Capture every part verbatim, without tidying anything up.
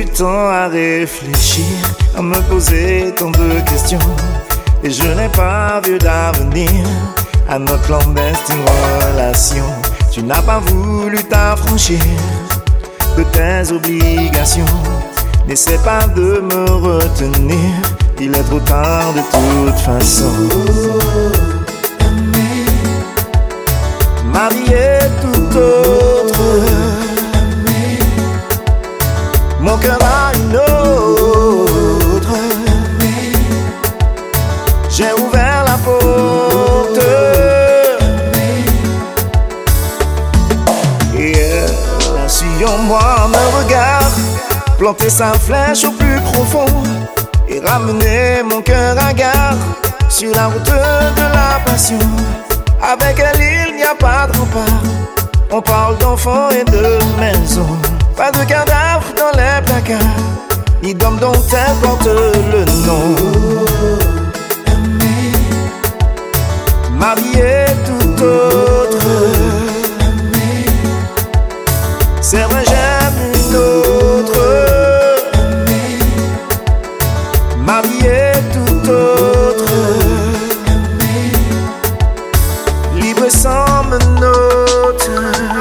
temps à réfléchir, à me poser tant de questions. Et je n'ai pas vu d'avenir à notre clandestine relation. Tu n'as pas voulu t'affranchir de tes obligations. N'essaie pas de me retenir, il est trop tard de toute façon. Ma vie est tout autre. Mon cœur a une autre. J'ai ouvert la porte. Et elle, en moi, me regarde, planter sa flèche au plus profond et ramener mon cœur à gare sur la route de la passion. Avec elle, il n'y a pas de rempart. On parle d'enfants et de maisons. Pas de cadavres dans les placards, ni d'hommes dont elle porte le nom. Ma vie est tout autre. C'est vrai, j'aime une autre. Ma vie est tout autre. Libre sans menottes.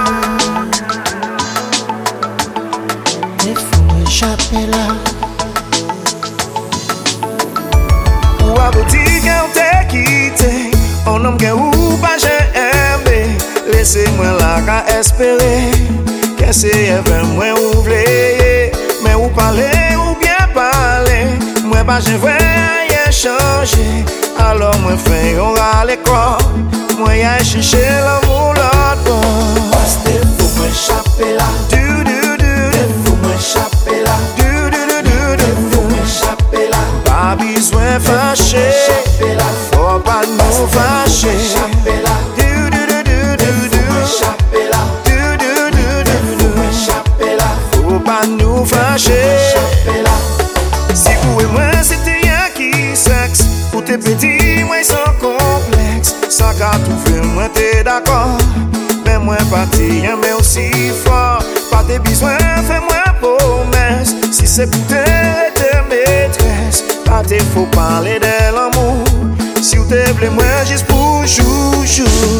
Il faut échapper là. Ou à boutique on t'a quitté. On homme que ou pas j'ai aimé. Laissez-moi là qu'à espérer. Qu'est-ce que moi ouvler. Mais ou parler ou bien parler. Moi pas j'ai vrai rien changé. Alors moi fais on à l'école. Moi y'a cherché l'amour l'autre bord. Parce qu'il faut m'échapper là. Du du du. Il faut m'échapper là. Du du du du du. Il faut m'échapper là. Pas besoin fâcher. Faut pas nous fâcher. M'échapper là. Du du du du du du. M'échapper là. Du du du du du. M'échapper là. Faut pas nous fâcher. M'échapper là. Si vous et moi c'était y'a qui sexe. Pour tes petits moi sans complexe. Ça qu'a tout fait moi t'es d'accord. Mais moi parti mais aussi fort. Pas tes besoins fais-moi promesse. Si c'est pour te tes maîtresses. Pas tes faut parler de l'amour. Si vous te plaît moi juste pour chou chou.